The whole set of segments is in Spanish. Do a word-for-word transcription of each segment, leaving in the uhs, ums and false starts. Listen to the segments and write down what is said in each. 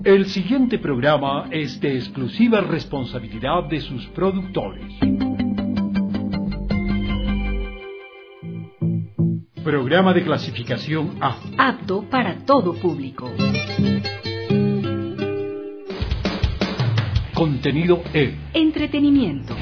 El siguiente programa es de exclusiva responsabilidad de sus productores. Programa de clasificación A. Apto para todo público. Contenido E. Entretenimiento.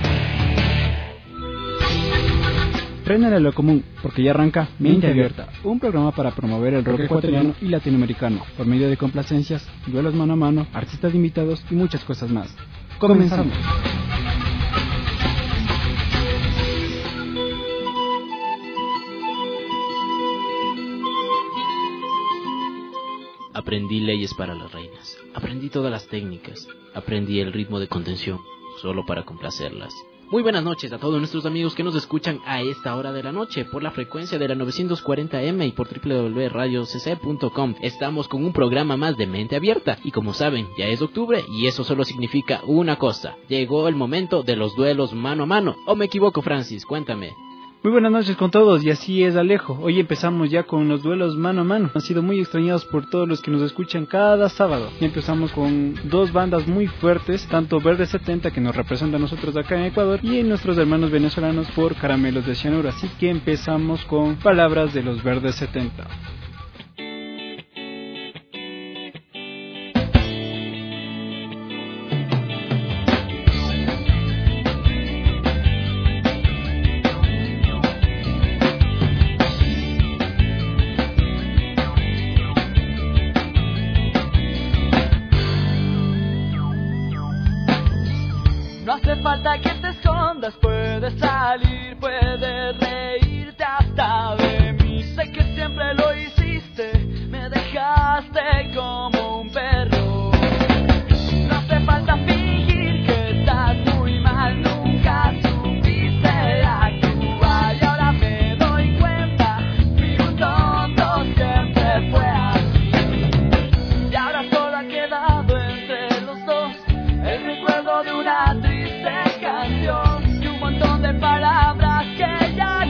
Frénale a lo común, porque ya arranca Mente Abierta, un programa para promover el rock ecuatoriano y latinoamericano, por medio de complacencias, duelos mano a mano, artistas invitados y muchas cosas más. Comenzamos. Aprendí leyes para las reinas, aprendí todas las técnicas, aprendí el ritmo de contención, solo para complacerlas. Muy buenas noches a todos nuestros amigos que nos escuchan a esta hora de la noche por la frecuencia de la novecientos cuarenta eme y por doble u doble u doble u punto radio c c punto com. Estamos con un programa más de Mente Abierta y como saben, ya es octubre y eso solo significa una cosa. Llegó el momento de los duelos mano a mano. ¿O me equivoco, Francis? Cuéntame. Muy buenas noches con todos, y así es, Alejo. Hoy empezamos ya con los duelos mano a mano. Han sido muy extrañados por todos los que nos escuchan cada sábado. Y empezamos con dos bandas muy fuertes, tanto Verde setenta, que nos representa a nosotros acá en Ecuador, y en nuestros hermanos venezolanos por Caramelos de Cianuro. Así que empezamos con Palabras de los Verde setenta. No hace falta que te escondas, puedes salir, puedes reírte hasta de mí. Sé que siempre lo hiciste, me dejaste como un perro. No hace falta fingir que estás muy mal, nunca supiste actuar. Y ahora me doy cuenta, fui un tonto, siempre fue así. Y ahora solo ha quedado entre los dos el recuerdo de una triste canción y un montón de palabras que ya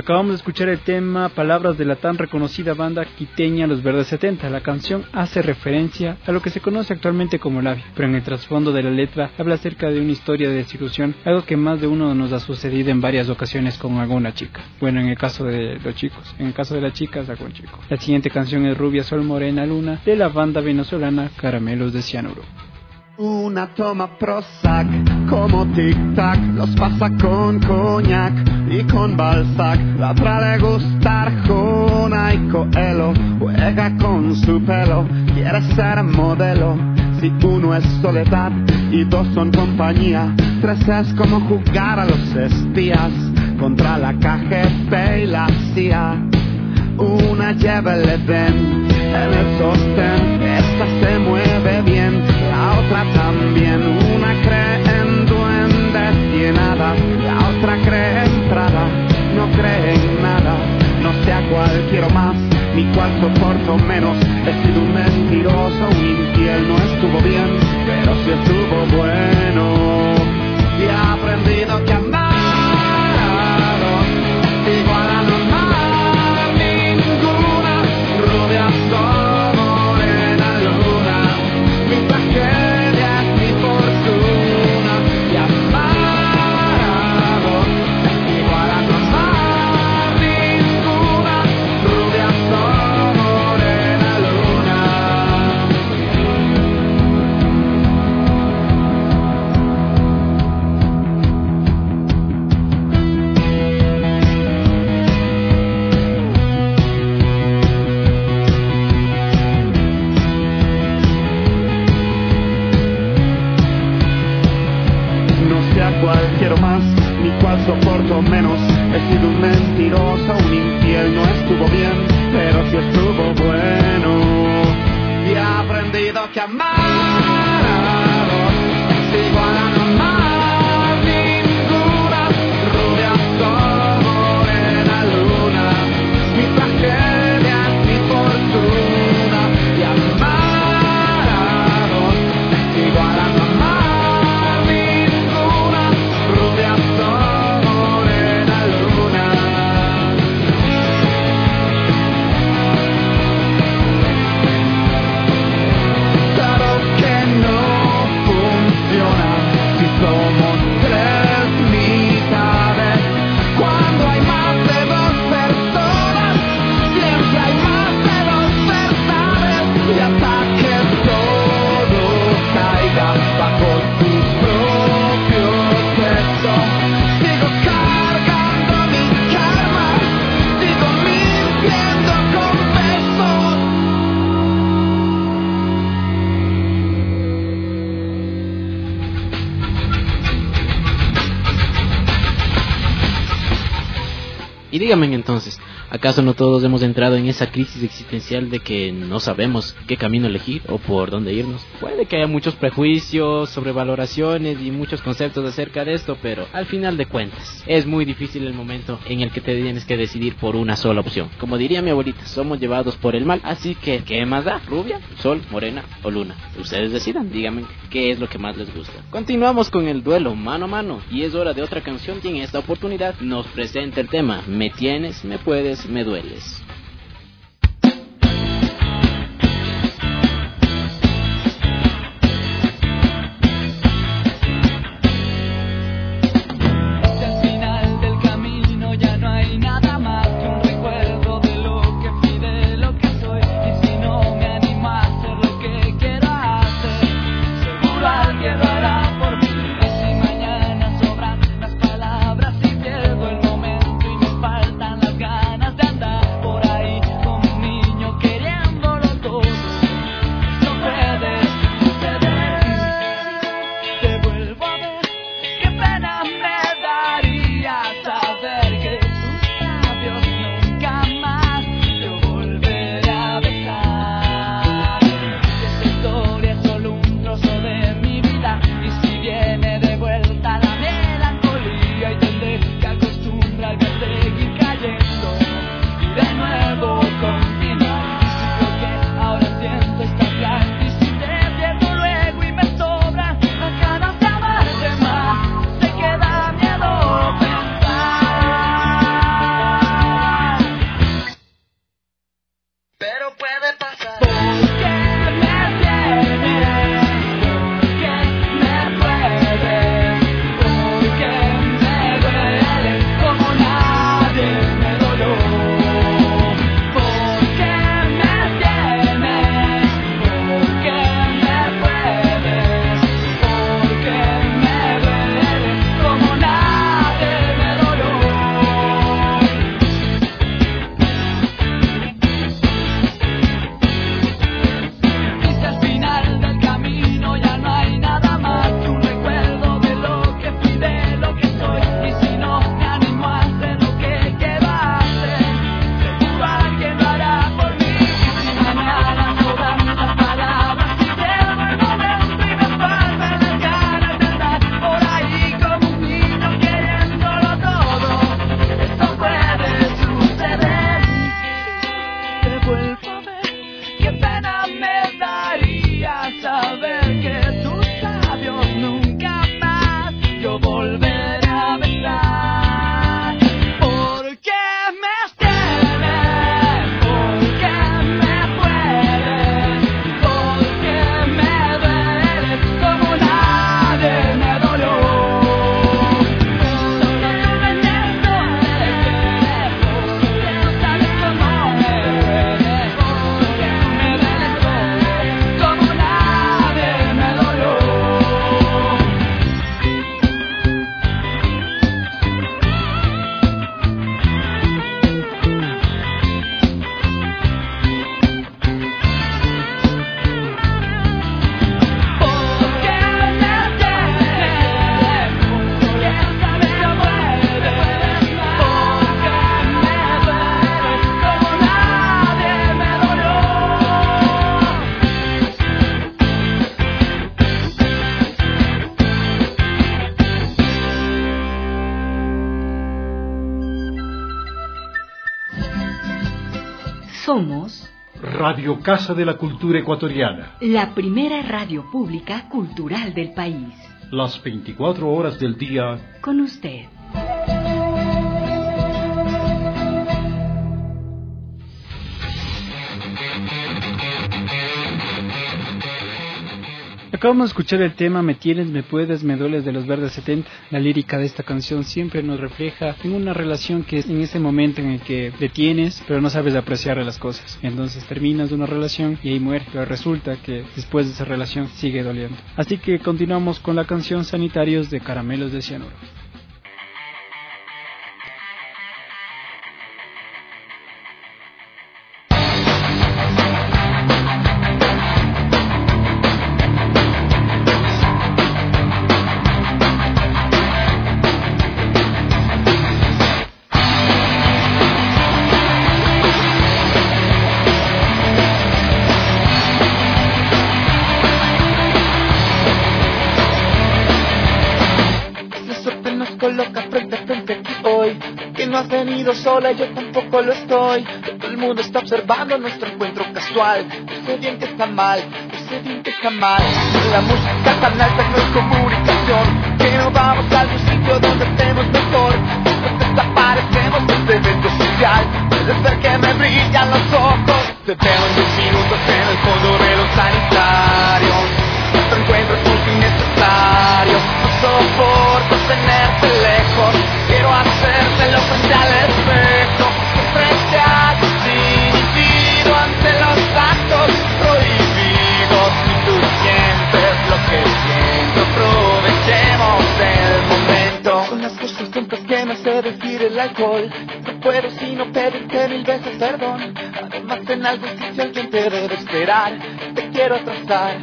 Acabamos de escuchar el tema Palabras de la tan reconocida banda quiteña Los Verdes setenta. La canción hace referencia a lo que se conoce actualmente como labia, pero en el trasfondo de la letra habla acerca de una historia de desilusión, algo que más de uno nos ha sucedido en varias ocasiones con alguna chica. Bueno, en el caso de los chicos, en el caso de las chicas, algún chico. La siguiente canción es Rubia, Sol, Morena, Luna, de la banda venezolana Caramelos de Cianuro. Una toma Prozac como tic-tac, los pasa con coñac y con Balzac. La otra le gusta Arjona y Coelho, juega con su pelo, quiere ser modelo. Si uno es soledad y dos son compañía, tres es como jugar a los espías contra la K G B y la C I A. Una lleva el Edén en el sostén, esta se mueve bien, la otra también. Una cree en duendes y en hadas, la otra cree en Prada, no cree en nada. No sé a cuál quiero más, ni cuál soporto menos. He sido un mentiroso, un infiel, no estuvo bien, pero sí estuvo bueno. Y he aprendido que amar a dos igual a no amar ninguna. Rubia, sol, morena, luna, mi tragedia es mi fortuna. Y amar a dos igual a no amar ninguna. Rubia, sol, morena, luna. No sé a cuál quiero más, ni cuál soporto menos. He sido un mentiroso, un infiel, no estuvo bien, pero sí estuvo bueno. Y he aprendido que amar a dos es igual a no amar ninguna. Rubia, sol, morena, luna, mi tragedia es mi fortuna. Y amar a dos es igual a no amar ninguna. Rubia, sol, morena, luna. Claro que no funciona si somos tres mitades. Cuando hay más de dos personas, siempre hay más de dos verdades. Y hasta que todo caiga bajo tu propio peso, sigo cargando mi karma, sigo mintiendo con besos. Y díganme entonces, ¿acaso no todos hemos entrado en esa crisis existencial de que no sabemos qué camino elegir o por dónde irnos? Puede que haya muchos prejuicios, sobrevaloraciones y muchos conceptos acerca de esto, pero al final de cuentas es muy difícil el momento en el que te tienes que decidir por una sola opción. Como diría mi abuelita, somos llevados por el mal, así que ¿qué más da? ¿Rubia, sol, morena o luna? Ustedes decidan, díganme qué es lo que más les gusta. Continuamos con el duelo mano a mano y es hora de otra canción que en esta oportunidad nos presenta el tema Me tienes, me puedes, me dueles. Al final del camino ya no hay nada más que un recuerdo de lo que fui, de lo que soy. Y si no me animo a hacer lo que quiero hacer, seguro alguien lo hará por mí. Y si mañana sobran las palabras y pierdo el momento y me faltan las ganas de andar por ahí. pero puede pasar. Porque me tienes, porque me puedes, porque me dueles como nadie me dolió. Porque me tienes, porque me puedes, porque me dueles como nadie me dolió. Dice al final del camino ya no hay nada más que un recuerdo de lo que fui, de lo que soy. Y si no me animo a hacer lo que quiero hacer, seguro alguien lo hará por mí. Y si mañana todas las palabras y llevo el momento y me faltan las ganas de andar por ahí como un niño queriéndolo todo, esto puede suceder. Te vuelvo a ver, qué pena me daría saber que tus labios nunca más yo volveré a besar. Porque me tienes, porque me puedes, porque me dueles como nadie me dolió. Solo tú me entiendes, porque no sabes cómo me duele, porque me dueles como nadie me dolió. Porque me tienes, porque sabes que puedes, porque me dueles como nadie me dolió. Somos Radio Casa de la Cultura Ecuatoriana. la primera radio pública cultural del país. Las veinticuatro horas del día. Con usted. Acabamos de escuchar el tema Me tienes, me puedes, me dueles de los Verdes setenta. La lírica de esta canción siempre nos refleja en una relación que es en ese momento en el que te tienes, pero no sabes apreciar las cosas. Entonces terminas una relación y ahí muere, pero resulta que después de esa relación sigue doliendo. Así que continuamos con la canción Sanitarios de Caramelos de Cianuro. La suerte nos coloca frente a frente aquí hoy. Que no has venido sola, yo tampoco lo estoy. Que todo el mundo está observando nuestro encuentro casual. Yo sé bien que está mal, yo sé bien que está mal. La música tan alta no es comunicación. Que no vamos a algún sitio donde estemos mejor. Nos desaparecemos de este evento social. Puedes ver que me brillan los ojos. Te veo en diez minutos en el fondo de los sanitarios. Nuestro encuentro es justo y necesario. No soporto tenerte lejos. Quiero hacértelo frente al espejo. Frente a tu individuo ante los actos prohibidos. Si tú sientes lo que siento, aprovechemos el momento. Son las cosas tontas que me hace decir el alcohol. No puedo sino pedirte mil veces perdón. Además en algún sitio alguien te debe esperar. Te quiero atrasar.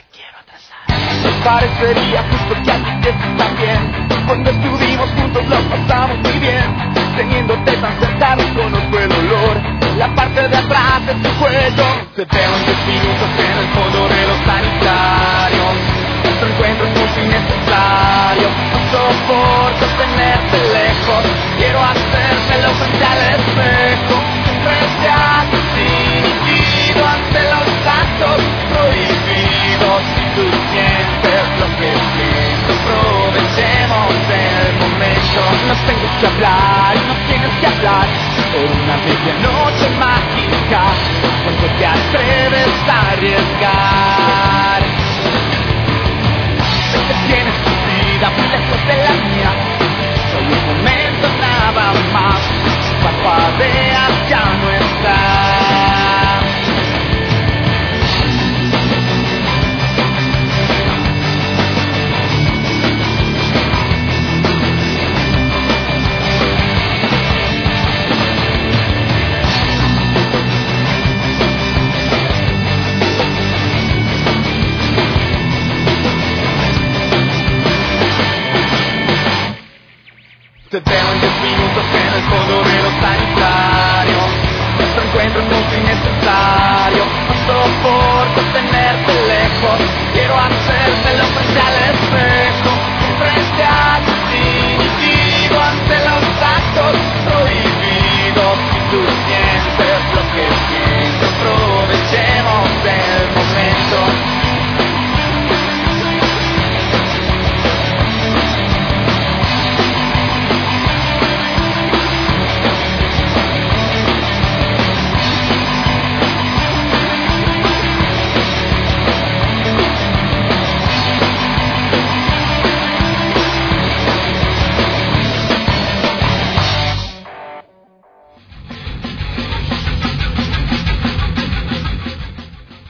Me parecería justo que a ti te también. Cuando estuvimos juntos lo pasamos muy bien. Teniéndote tan cerca no conozco el olor. La parte de atrás de tu cuello. Te veo en diez minutos en el fondo de los sanitarios. Nuestro encuentro es justo y necesario. No soporto tenerte lejos. Quiero hacérmelo frente al espejo. Frente a tu individuo ante los actos prohibidos. Si tú sientes lo que siento, aprovechemos el momento. No tengo que hablar, no tienes que hablar. Por una medianoche mágica, cuando te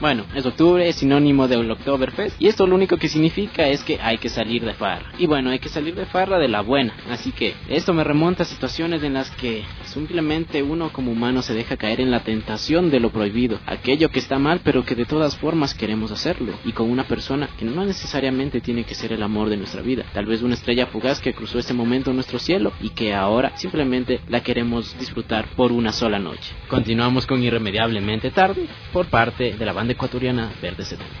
Bueno, es octubre, es sinónimo de Oktoberfest, y esto lo único que significa es que hay que salir de farra. Y bueno, hay que salir de farra de la buena, así que esto me remonta a situaciones en las que simplemente uno como humano se deja caer en la tentación de lo prohibido, aquello que está mal pero que de todas formas queremos hacerlo, y con una persona que no necesariamente tiene que ser el amor de nuestra vida, tal vez una estrella fugaz que cruzó ese momento en nuestro cielo y que ahora simplemente la queremos disfrutar por una sola noche. Continuamos con Irremediablemente Tarde por parte de la banda ecuatoriana Verde setenta.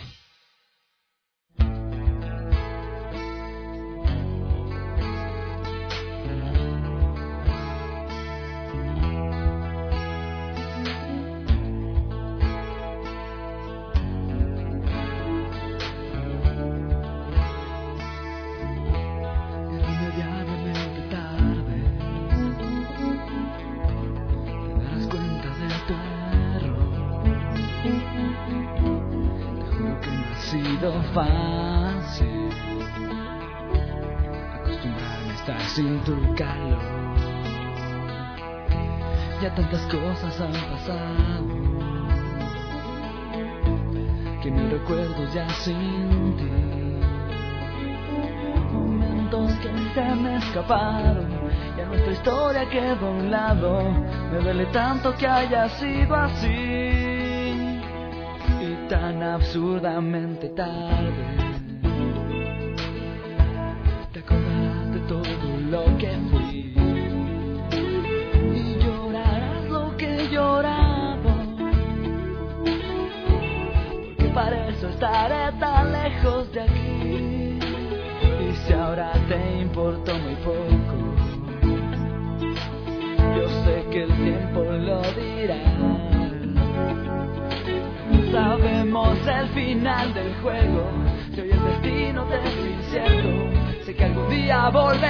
Fácil acostumbrarme a estar sin tu calor. Ya tantas cosas han pasado que me recuerdo ya sin ti. Momentos que se me escaparon, ya nuestra historia quedó a un lado. Me duele tanto que haya sido así, tan absurdamente tarde. Te acordarás de todo lo que fui y llorarás lo que he llorado, porque para eso estaré tan lejos de aquí. Y si ahora te importó muy poco, yo sé que el tiempo lo dirá. Sabemos el final del juego, si hoy el destino te es incierto, sé que algún día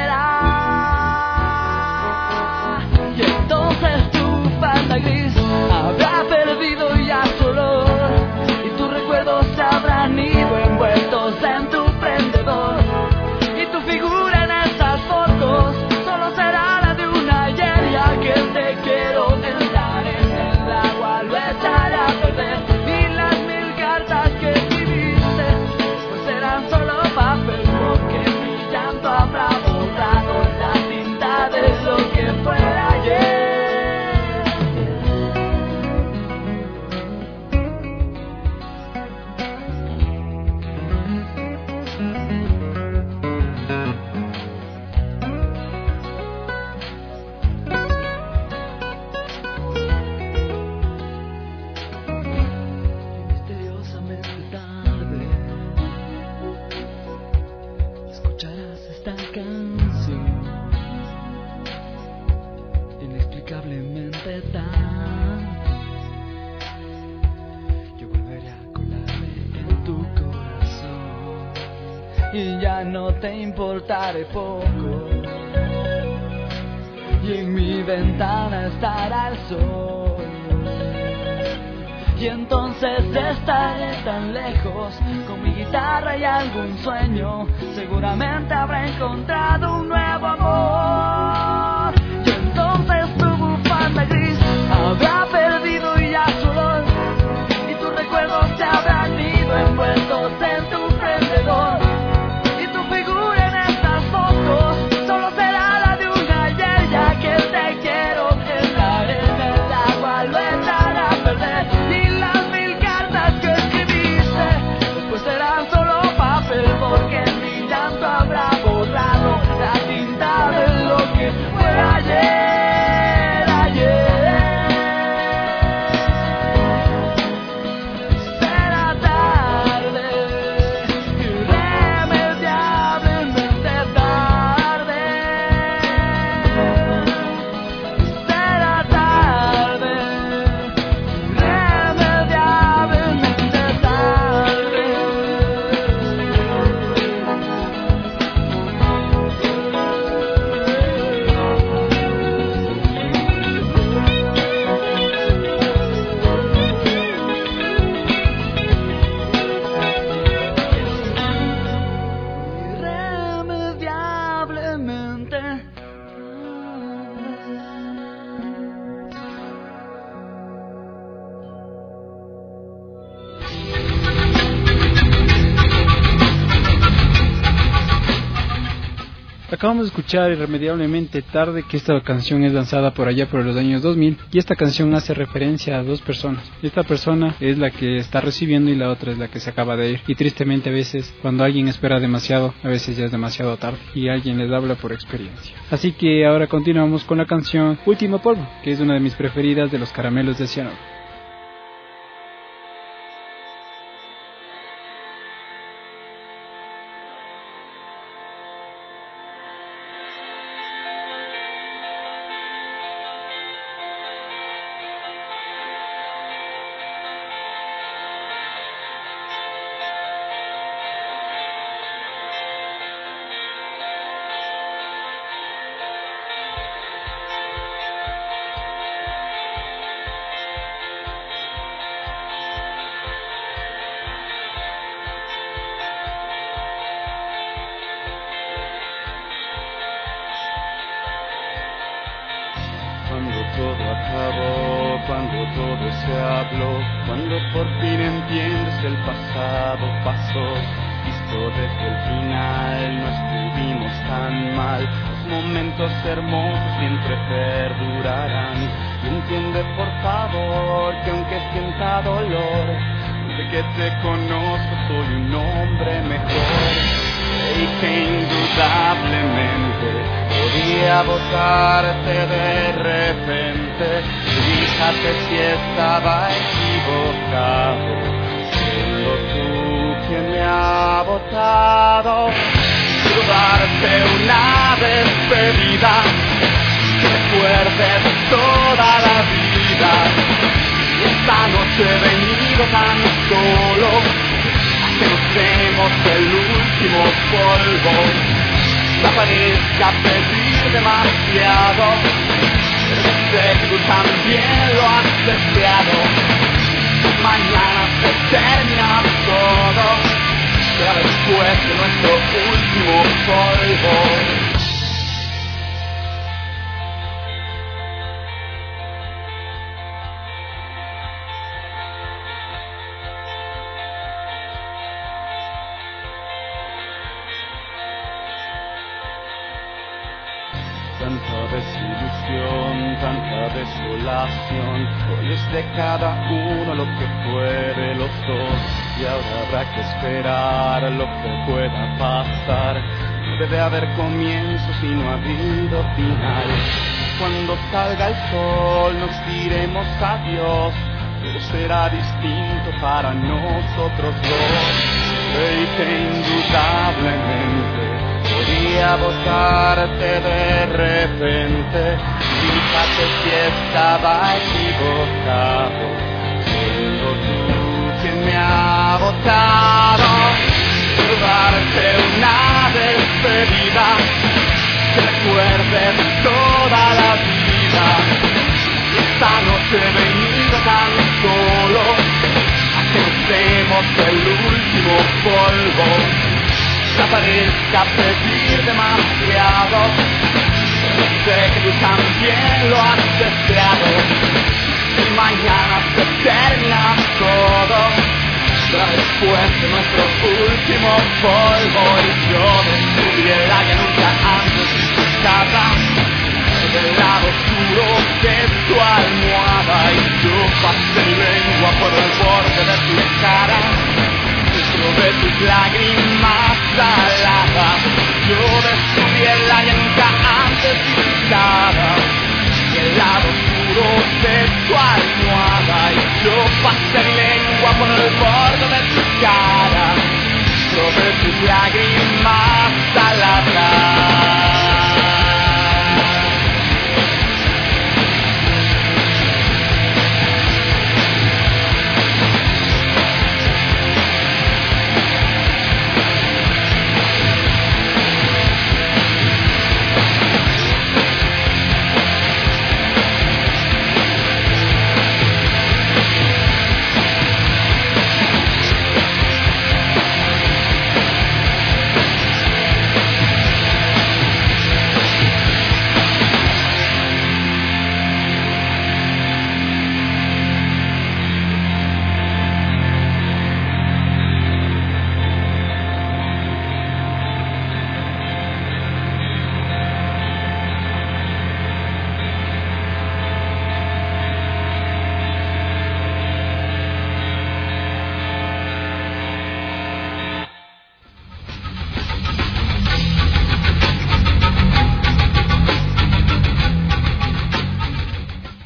volverá. Y entonces tu falda gris habrá perdido ya su olor, y tus recuerdos se habrán ido envueltos en tu prendedor, y tu figura en esas fotos solo será la de una ayer, ya que te quiero entrar en el agua, lo echaré a perder. Que escribiste, pues serán solo papel, porque mi llanto habrá borrado la tinta de lo que fue ayer. Y ya no te importaré poco, y en mi ventana estará el sol, y entonces estaré tan lejos con mi guitarra y algún sueño, seguramente habrá encontrado un nuevo amor. Y entonces tu bufanda gris habrá perdido ya su olor, y tus recuerdos se habrán ido envueltos en tu prendedor, solo será la de un ayer, ya que te quiero entrar en el agua, lo echaré a perder. Y las mil cartas que escribiste, después serán solo papel, porque mi llanto habrá borrado la tinta de lo Acabamos de escuchar Irremediablemente Tarde, que esta canción es lanzada por allá por los años dos mil, y esta canción hace referencia a dos personas. Esta persona es la que está recibiendo y la otra es la que se acaba de ir. Y tristemente a veces, cuando alguien espera demasiado, a veces ya es demasiado tarde y alguien les habla por experiencia. Así que ahora continuamos con la canción Último Polvo, que es una de mis preferidas de los Caramelos de Cianuro. Cuando todo acabó, cuando todo se habló, cuando por fin entiendes que el pasado pasó, visto desde el final, no estuvimos tan mal, los momentos hermosos siempre perdurarán. Y entiende por favor que aunque sienta dolor, de que te conozco soy un hombre mejor, y que indudablemente podía votarte de repente. Fíjate si estaba equivocado, siendo tú quien me ha votado. Quiero darte una despedida que recuerdes toda la vida. Y esta noche he venido tan solo a que nos demos el último polvo. No parezca pedir demasiado, pero sé que tú también lo has deseado. Mañana se termina todo, será después de nuestro último polvo. Tanta desilusión, tanta desolación, hoy es de cada uno lo que fue de los dos, y ahora habrá que esperar lo que pueda pasar. No debe haber comienzo si no ha habido final. Cuando salga el sol nos diremos adiós, todo será distinto para nosotros dos, y que indudablemente podía votarte de repente. Fíjate si estaba equivocado, siendo tú quien me ha votado. Quiero darte una despedida que recuerdes toda la vida. Y esta noche he venido tan solo a que nos demos el último polvo. No parezca pedir demasiado, pero sé que tú también lo has deseado. Y mañana se termina todo, será después de nuestro último polvo. Y yo descubriré que nunca antes de tu casa, del lado oscuro de tu almohada, y yo pasé mi lengua por el borde de tu cara, de tus lágrimas saladas. Yo descubrí el área nunca antes visitada, y el lado oscuro de tu almohada, y yo pasé mi lengua por el borde de tu cara, sobre tus lágrimas saladas.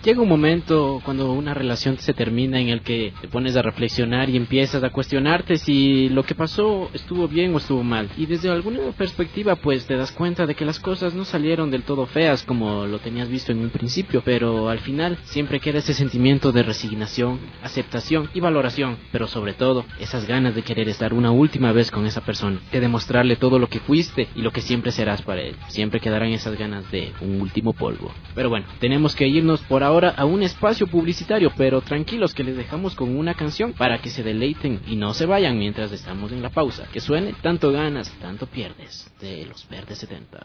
llega un momento cuando una relación se termina en el que te pones a reflexionar y empiezas a cuestionarte si lo que pasó estuvo bien o estuvo mal. Y desde alguna perspectiva pues te das cuenta de que las cosas no salieron del todo feas como lo tenías visto en un principio, pero al final siempre queda ese sentimiento de resignación, aceptación y valoración, pero sobre todo esas ganas de querer estar una última vez con esa persona, de demostrarle todo lo que fuiste y lo que siempre serás para él. Siempre quedarán esas ganas de un último polvo. Pero bueno, tenemos que irnos por ahora a un espacio publicitario, pero tranquilos que les dejamos con una canción para que se deleiten y no se vayan mientras estamos en la pausa. Que suene Tanto ganas, tanto pierdes, de los Verdes setenta.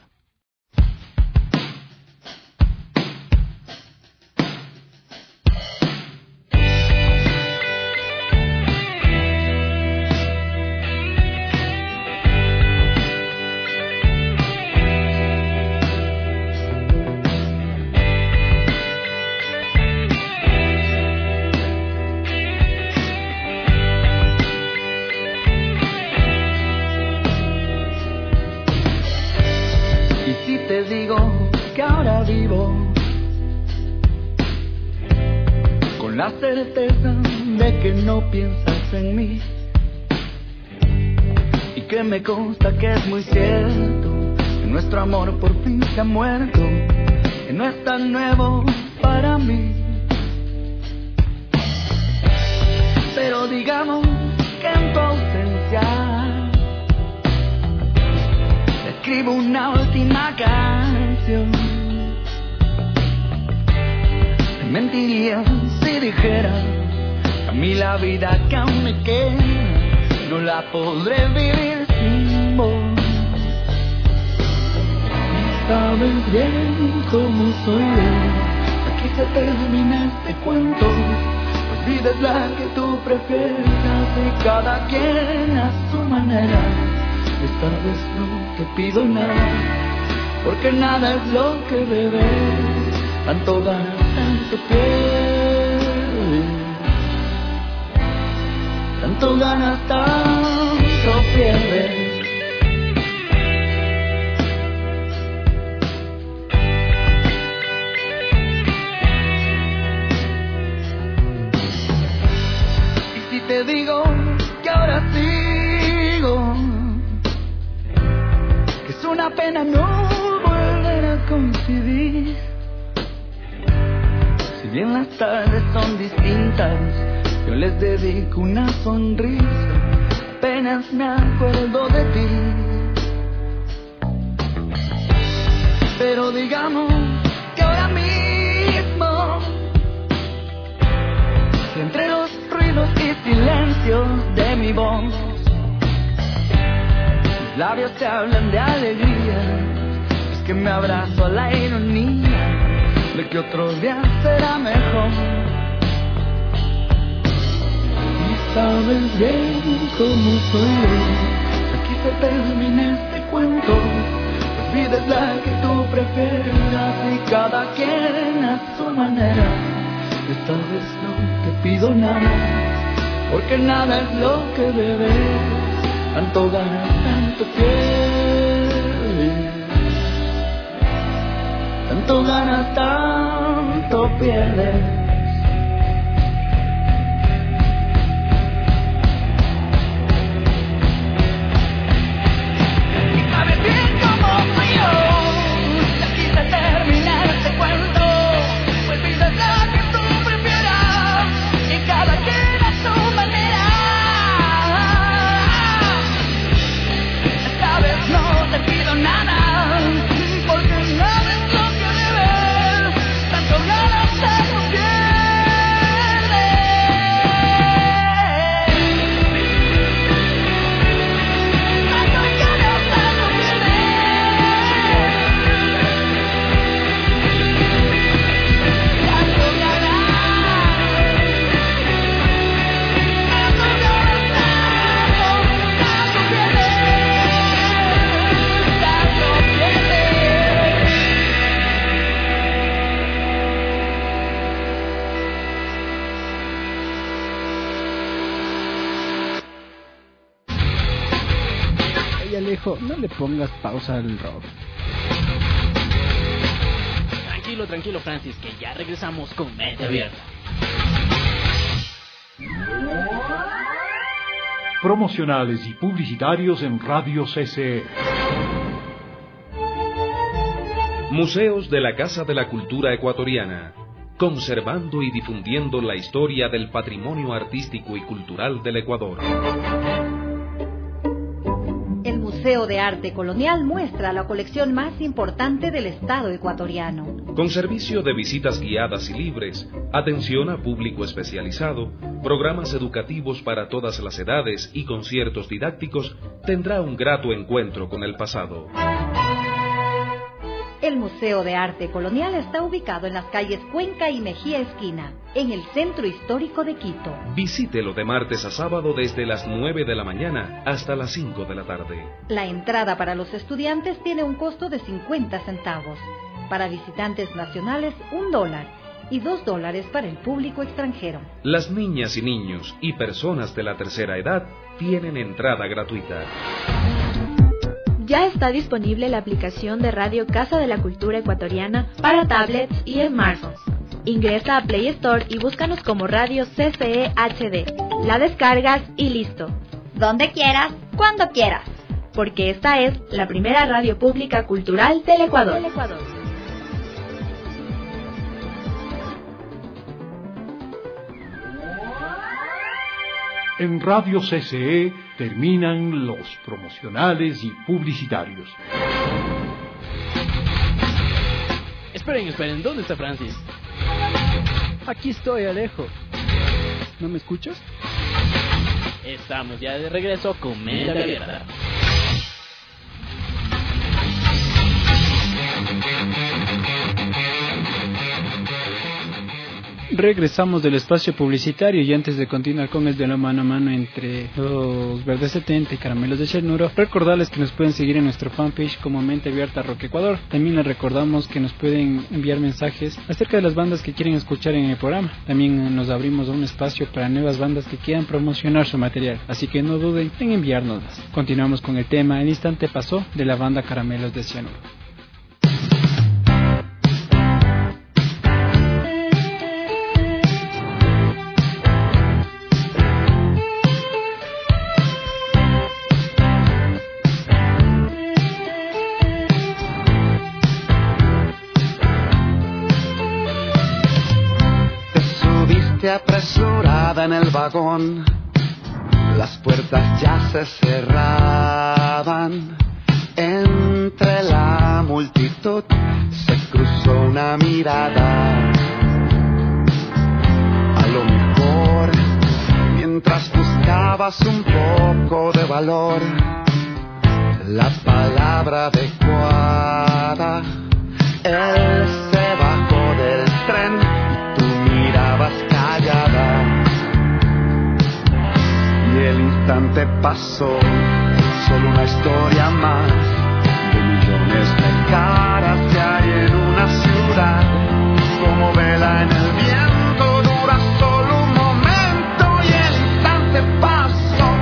Con la certeza de que no piensas en mí y que me consta que es muy cierto que nuestro amor por fin se ha muerto, que no es tan nuevo para mí. Pero digamos que en tu ausencia te escribo una última canción. Mentiría si dijera que a mí la vida que aún me queda no la podré vivir sin vos. Sabes bien cómo soy yo, aquí se termina este cuento. Pues vida es la que tú prefieras y cada quien a su manera. Esta vez no te pido nada, porque nada es lo que debes. Tanto ganas, tanto pierdes. Tanto ganas, tanto pierdes. Y si te digo que ahora sigo, que es una pena no volver a coincidir. Si bien las tardes son distintas, yo les dedico una sonrisa, apenas me acuerdo de ti. Pero digamos que ahora mismo, entre los ruidos y silencios de mi voz, mis labios te hablan de alegría, es que me abrazo a la ironía de que otro día será mejor. Y sabes bien cómo soy yo, aquí se termina este cuento. Pues vida es la que tú prefieras y cada quien a su manera. Esta vez no te pido nada, porque nada es lo que debes. Tanto ganas, tanto pierdes. Tanto ganas, tanto pierdes. Y sabes bien cómo soy yo, y aquí se termina este cuento. Pues vida es la que tú prefieras y cada quien a su manera. Esta vez no te pido nada, porque nada es lo que debes. Tanto ganas, tanto pierdes. Tanto ganas, tanto pierdes. Tanto ganas, tanto ganas, tanto, tanto pierdes. Tanto pierdes. Ay, Alejo, no le pongas pausa al rock. tranquilo, tranquilo, Francis, que ya regresamos con Mente Abierta. Promocionales y publicitarios en Radio C C E. Museos de la Casa de la Cultura Ecuatoriana, conservando y difundiendo la historia del patrimonio artístico y cultural del Ecuador. El Museo de Arte Colonial muestra la colección más importante del Estado ecuatoriano. Con servicio de visitas guiadas y libres, atención a público especializado, programas educativos para todas las edades y conciertos didácticos, tendrá un grato encuentro con el pasado. El Museo de Arte Colonial está ubicado en las calles Cuenca y Mejía Esquina, en el centro histórico de Quito. Visítelo de martes a sábado desde las nueve de la mañana hasta las cinco de la tarde. La entrada para los estudiantes tiene un costo de cincuenta centavos. Para visitantes nacionales, un dólar. Y dos dólares para el público extranjero. Las niñas y niños y personas de la tercera edad tienen entrada gratuita. Ya está disponible la aplicación de Radio Casa de la Cultura Ecuatoriana para tablets y smartphones. Ingresa a Play Store y búscanos como Radio C C E H D. La descargas y listo. Donde quieras, cuando quieras. Porque esta es la primera radio pública cultural del Ecuador. Del Ecuador. En Radio C C E terminan los promocionales y publicitarios. Esperen, esperen, ¿dónde está Francis? Aquí estoy, Alejo. ¿No me escuchas? Estamos ya de regreso con Mente Abierta. Regresamos del espacio publicitario y antes de continuar con el de la mano a mano entre los Verdes setenta y Caramelos de Cianuro, recordarles que nos pueden seguir en nuestro fanpage como Mente Abierta Rock Ecuador. También les recordamos que nos pueden enviar mensajes acerca de las bandas que quieren escuchar en el programa. También nos abrimos a un espacio para nuevas bandas que quieran promocionar su material, así que no duden en enviárnoslas. Continuamos con el tema El Instante Pasó de la banda Caramelos de Cianuro. Apresurada en el vagón, las puertas ya se cerraban. Entre la multitud se cruzó una mirada. A lo mejor, mientras buscabas un poco de valor, la palabra adecuada, él se bajó del tren. Mirabas callada y el instante pasó, solo una historia más de millones de caras que hay en una ciudad, como vela en el viento, dura solo un momento y el instante pasó.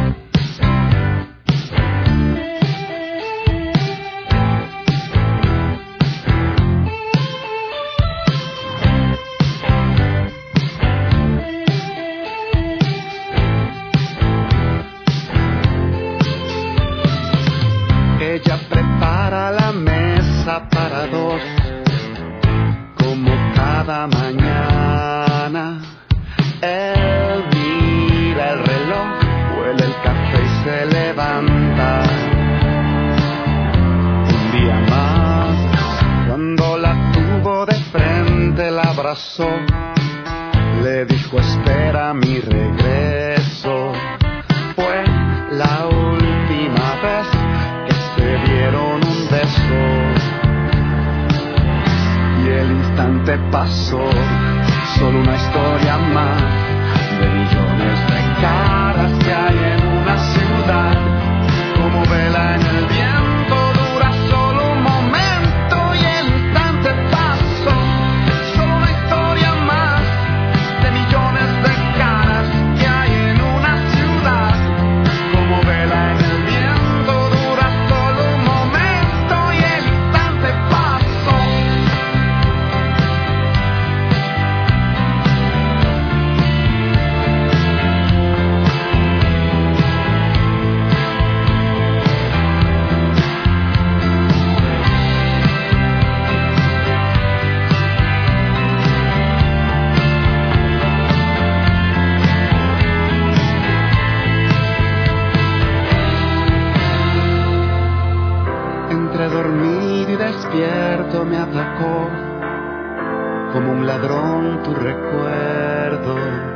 Ella prepara la mesa para dos, como cada mañana. Él mira el reloj, huele el café y se levanta. Un día más, cuando la tuvo de frente, la abrazó, le dijo: espera mi regreso. Fue la última vez dieron un beso y el instante pasó, solo una historia más de millones de caras que hay en una ciudad, como vela en el viento, dura solo un momento y el instante pasó, solo una historia más de millones de caras que hay en una ciudad, como vela en el viento, dura solo un momento y el instante pasó. momento me atacó como un ladrón tu recuerdo.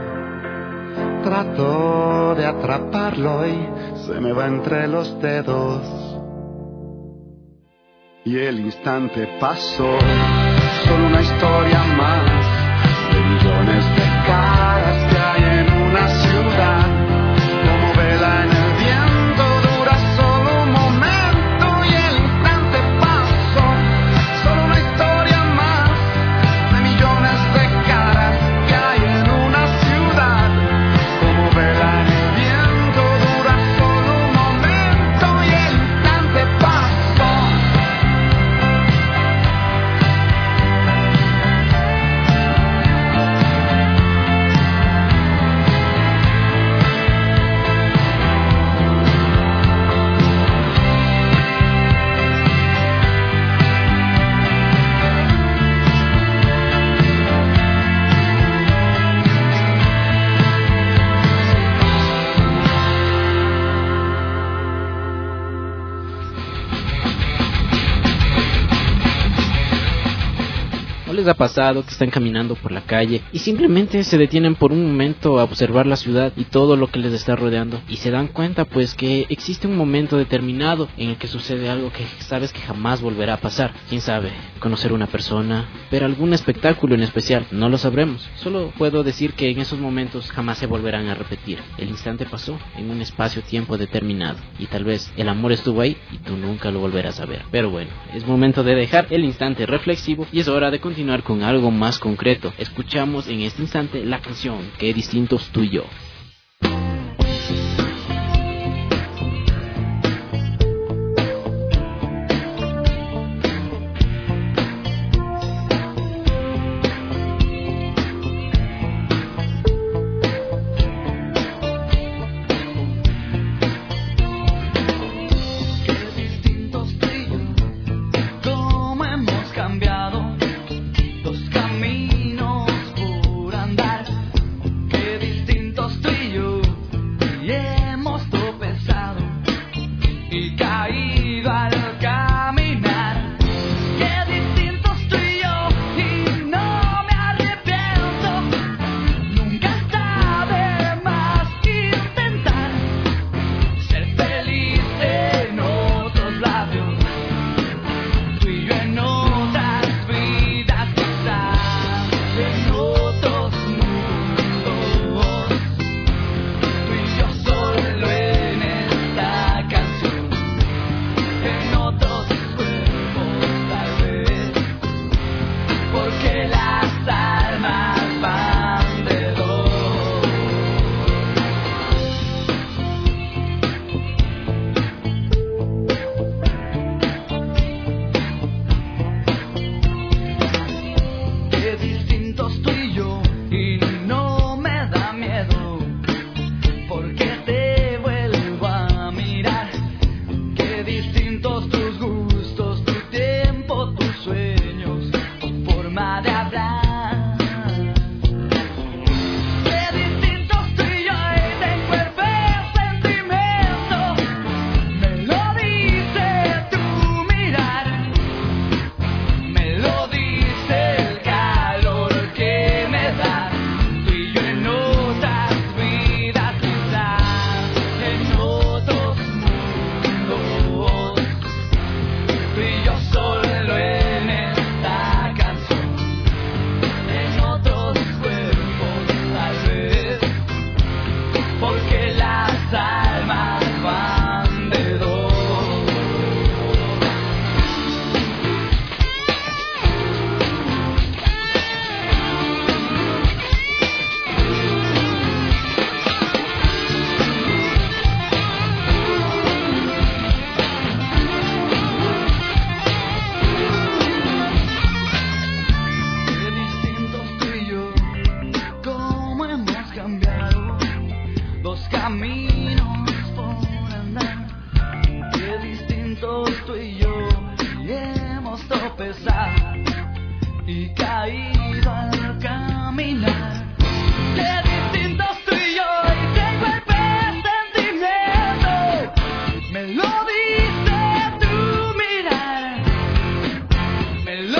Trato de atraparlo y se me va entre los dedos. Y el instante pasó, solo una historia más de millones de caras que hay en una ciudad. Como vela en el viento dura solo un momento y el instante pasó, solo una historia más de millones de caras que hay en una ciudad. Como vela en el viento dura solo un momento y el instante pasó. ¿Les ha pasado que están caminando por la calle y simplemente se detienen por un momento a observar la ciudad y todo lo que les está rodeando y se dan cuenta pues que existe un momento determinado en el que sucede algo que sabes que jamás volverá a pasar? Quién sabe, conocer una persona, ver algún espectáculo en especial, no lo sabremos. Solo puedo decir que en esos momentos jamás se volverán a repetir. El instante pasó en un espacio-tiempo determinado y tal vez el amor estuvo ahí y tú nunca lo volverás a ver. Pero bueno, es momento de dejar el instante reflexivo y es hora de continuar con algo más concreto. Escuchamos en este instante la canción Qué distintos tú y yo. Me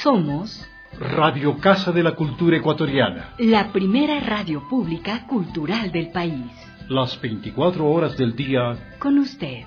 Somos Radio Casa de la Cultura Ecuatoriana, la primera radio pública cultural del país. Las veinticuatro horas del día con usted.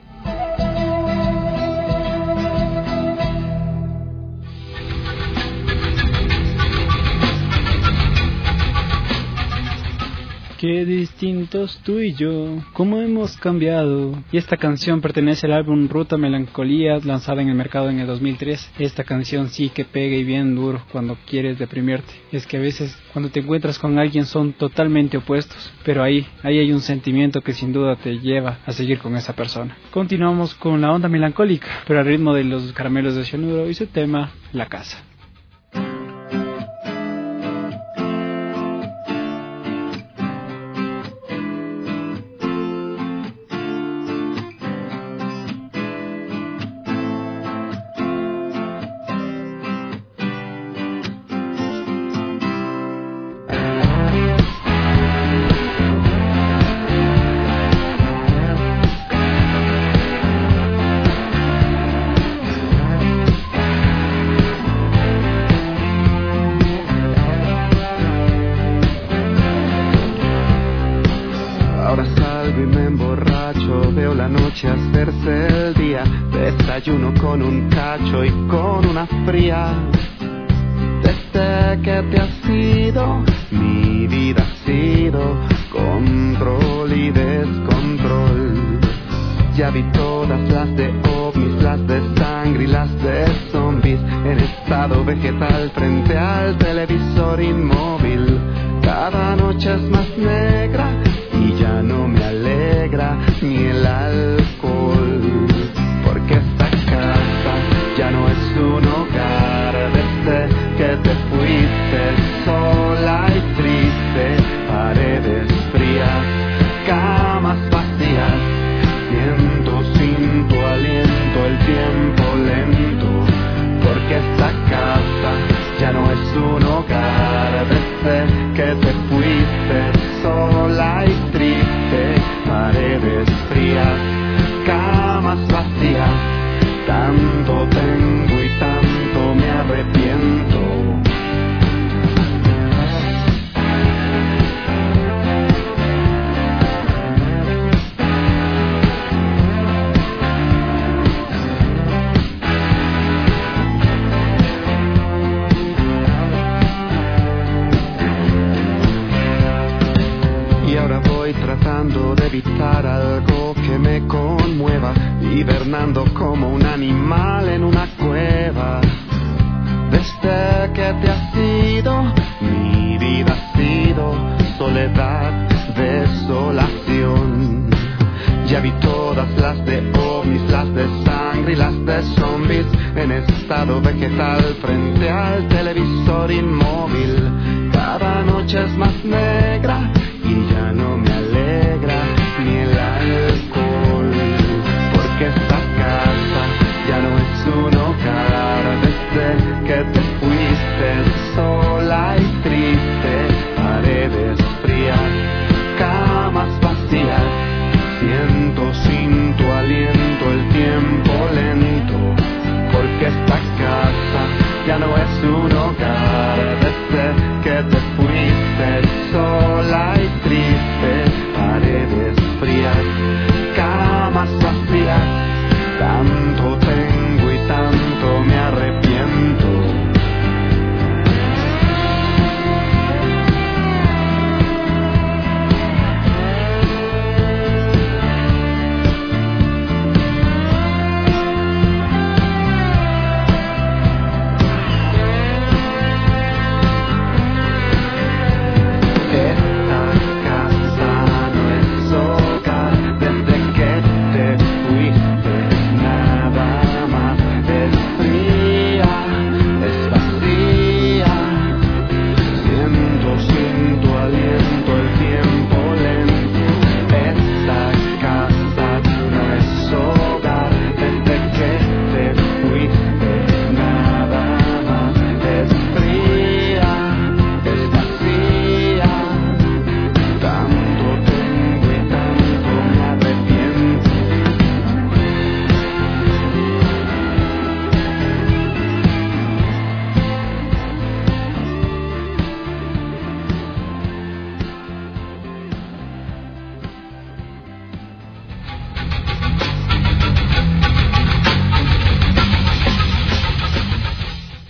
Qué distintos tú y yo, cómo hemos cambiado. Y esta canción pertenece al álbum Ruta Melancolía, lanzada en el mercado en el dos mil tres. Esta canción sí que pega y bien duro cuando quieres deprimirte. Es que a veces cuando te encuentras con alguien son totalmente opuestos, pero ahí, ahí hay un sentimiento que sin duda te lleva a seguir con esa persona. Continuamos con la onda melancólica, pero al ritmo de los Caramelos de Cianuro y su tema, La Casa. Hacerse el día, desayuno con un cacho y con una fría. Desde que te has ido, mi vida ha sido control y descontrol. Ya vi todas las de ovnis, las de sangre y las de zombies, en estado vegetal frente al televisor inmóvil. Cada noche es más negra y ya no me alegra ni el alcohol, porque esta casa ya no es un hogar. Desde que te fuiste sola y triste, paredes frías, camas vacías, siento sin tu aliento el tiempo lento, porque esta casa ya no es un hogar. Desde que te fuiste sola y triste, paredes frías, camas vacías, tanto tengo y tanto me arrepiento. Tratando de evitar algo que me conmueva, hibernando como un animal en una cueva. Desde que te has ido, mi vida ha sido soledad, desolación. Ya vi todas las de ovnis, las de sangre y las de zombies, en estado vegetal frente al televisor inmóvil. Cada noche es más negra y ya no me alegra ni el alcohol, porque esta casa ya no es un hogar. Desde que te fuiste sola y triste, paredes frías, camas vacías, siento sin tu aliento el tiempo lento, porque esta casa ya no es un hogar. Desde que te fuiste sola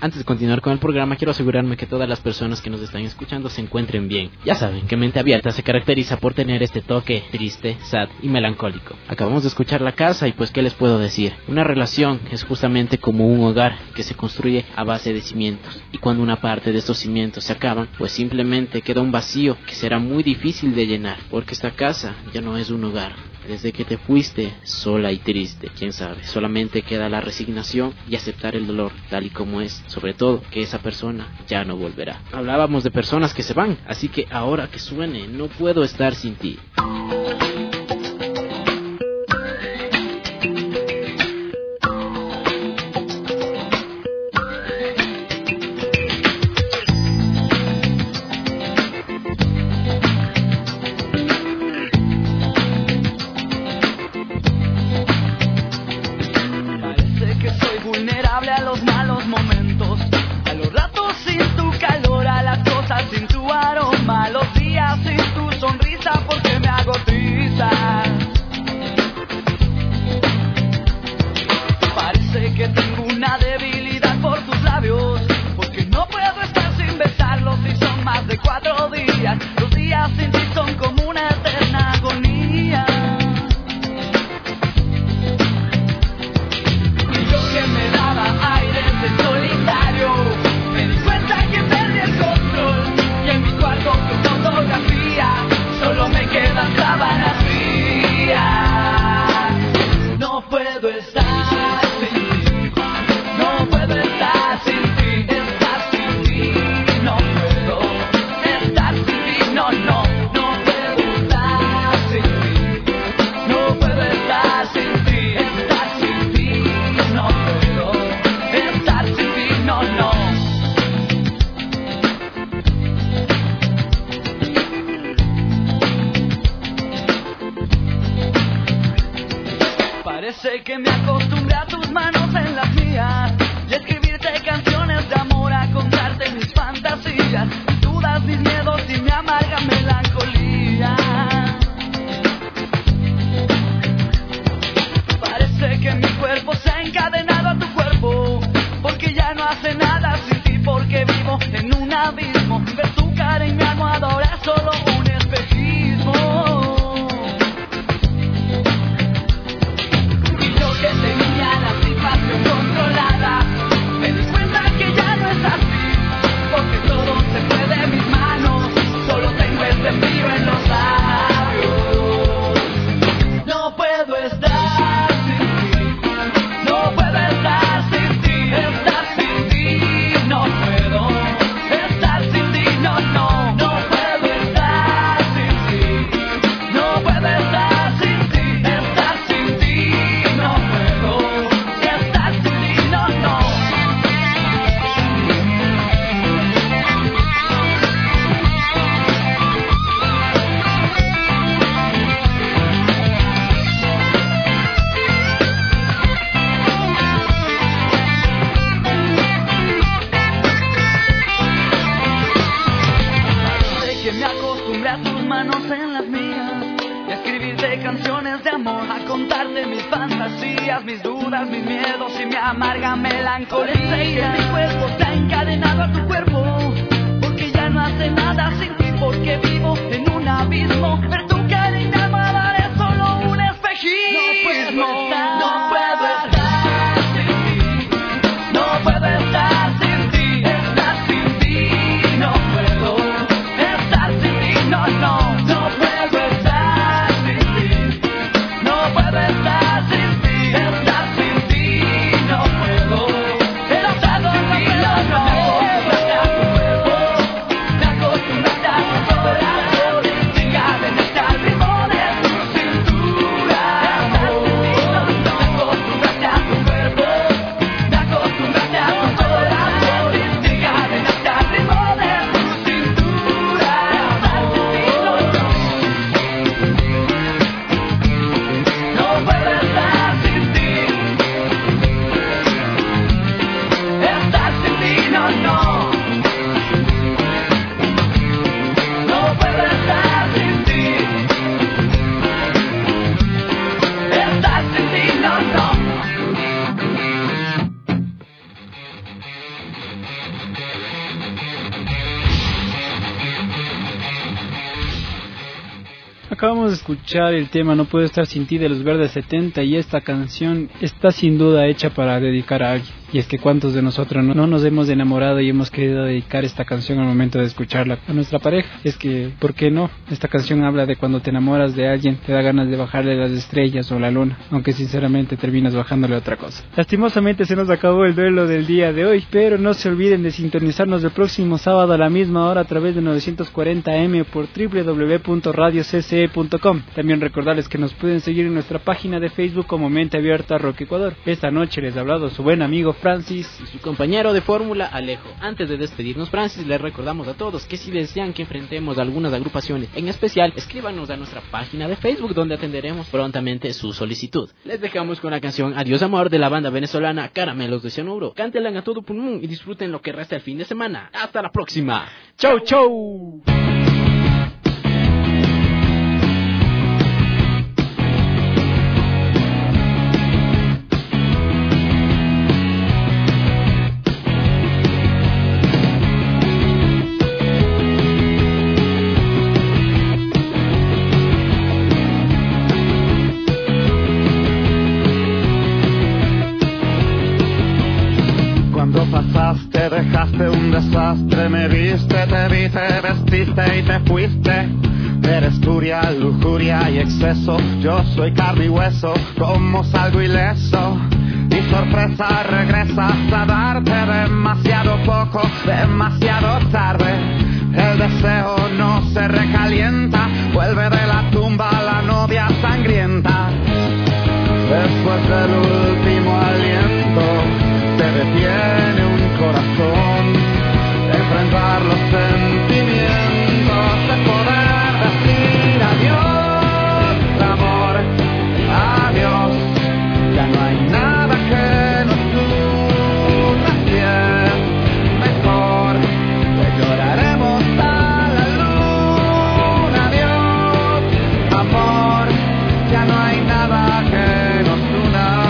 Antes de continuar con el programa, quiero asegurarme que todas las personas que nos están escuchando se encuentren bien. Ya saben que Mente Abierta se caracteriza por tener este toque triste, sad y melancólico. Acabamos de escuchar La Casa y pues ¿qué les puedo decir? Una relación es justamente como un hogar que se construye a base de cimientos. Y cuando una parte de estos cimientos se acaban, pues simplemente queda un vacío que será muy difícil de llenar, porque esta casa ya no es un hogar. Desde que te fuiste, sola y triste, quién sabe, solamente queda la resignación y aceptar el dolor tal y como es, sobre todo que esa persona ya no volverá. Hablábamos de personas que se van, así que ahora que suene No Puedo Estar Sin Ti. Parece que me acostumbré a tus manos en las mías y a escribirte canciones de amor, a contarte mis fantasías, mis dudas, mis miedos y mi amarga melancolía. Parece que mi cuerpo se ha encadenado a tu cuerpo, porque ya no hace nada sin ti, porque vivo en un abismo. Ver tu cara en mi almohada ahora es solo un espejismo. Que tenía la situación controlada, me di cuenta que ya no es así, porque todo se fue de mis manos, solo tengo este frío en los labios. No puedo estar sin ti, no puedo estar sin ti, estar sin ti, no puedo estar sin ti, no, no, no puedo estar sin ti, no puedo estar sin ti, estar sin ti, no. En las mías y a escribirte canciones de amor, a contarte mis fantasías, mis dudas, mis miedos y mi amarga melancolía. Que mi cuerpo está encadenado a tu cuerpo, porque ya no hace nada sin ti, porque vivo en un abismo. Ver tu cara y mi almohada es solo un espejismo. No puedo estar sin ti, no puedo estar sin ti, estar sin ti, no puedo estar sin ti, no, no. Esta Acabamos de escuchar el tema No Puedo Estar Sin Ti de los Verdes setenta y esta canción está sin duda hecha para dedicar a alguien. Y es que cuántos de nosotros no, no nos hemos enamorado y hemos querido dedicar esta canción al momento de escucharla a nuestra pareja. Es que, ¿por qué no? Esta canción habla de cuando te enamoras de alguien, te da ganas de bajarle las estrellas o la luna, aunque sinceramente terminas bajándole otra cosa. Lastimosamente se nos acabó el duelo del día de hoy, pero no se olviden de sintonizarnos el próximo sábado a la misma hora a través de novecientos cuarenta eme por doble u doble u doble u punto radio c c e punto com. También recordarles que nos pueden seguir en nuestra página de Facebook como Mente Abierta Rock Ecuador. Esta noche les ha hablado su buen amigo Francis y su compañero de fórmula Alejo. Antes de despedirnos, Francis, les recordamos a todos que si desean que enfrentemos algunas agrupaciones en especial, escríbanos a nuestra página de Facebook donde atenderemos prontamente su solicitud. Les dejamos con la canción Adiós Amor de la banda venezolana Caramelos de Cianuro. Cántenla a todo pulmón y disfruten lo que resta el fin de semana. Hasta la próxima. Chau, chau. Pasaste, dejaste un desastre, me viste, te vi, te vestiste y te fuiste. Eres furia, lujuria y exceso, yo soy carne y hueso, ¿cómo salgo ileso? Y sorpresa, regresas a darte demasiado poco, demasiado tarde. El deseo no se recalienta, vuelve de la tumba la novia sangrienta. Después del último aliento, te detiene un corazón, enfrentar los sentimientos, de poder decir adiós, amor, adiós, ya no hay nada que nos una bien, mejor, te lloraremos a la luna, adiós, amor, ya no hay nada que nos una.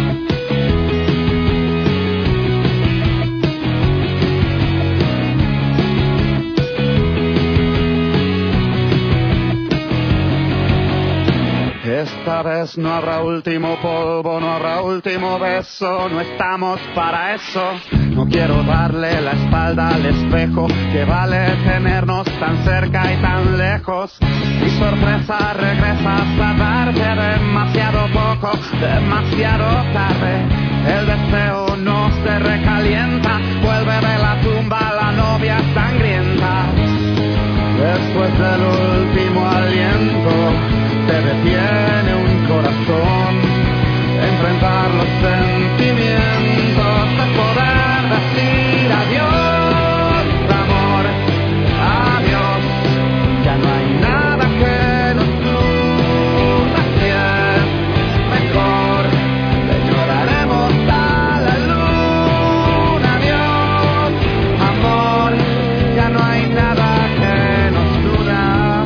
Esta vez no habrá último polvo, no habrá último beso, no estamos para eso. No quiero darle la espalda al espejo, que vale tenernos tan cerca y tan lejos. Y sorpresa, regresas a darte demasiado poco, demasiado tarde. El deseo no se recalienta, vuelve de la tumba la novia sangrienta. Después del último aliento, te detiene un corazón, enfrentar los sentimientos, de poder decir adiós, amor, adiós, ya no hay nada que nos una bien, mejor, le lloraremos a la luna, adiós, amor, ya no hay nada que nos una.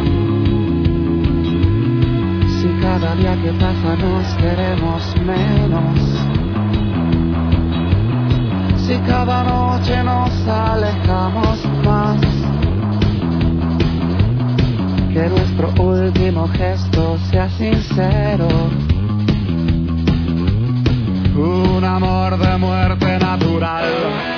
Cada día que pasa nos queremos menos, si cada noche nos alejamos más, que nuestro último gesto sea sincero, un amor de muerte natural.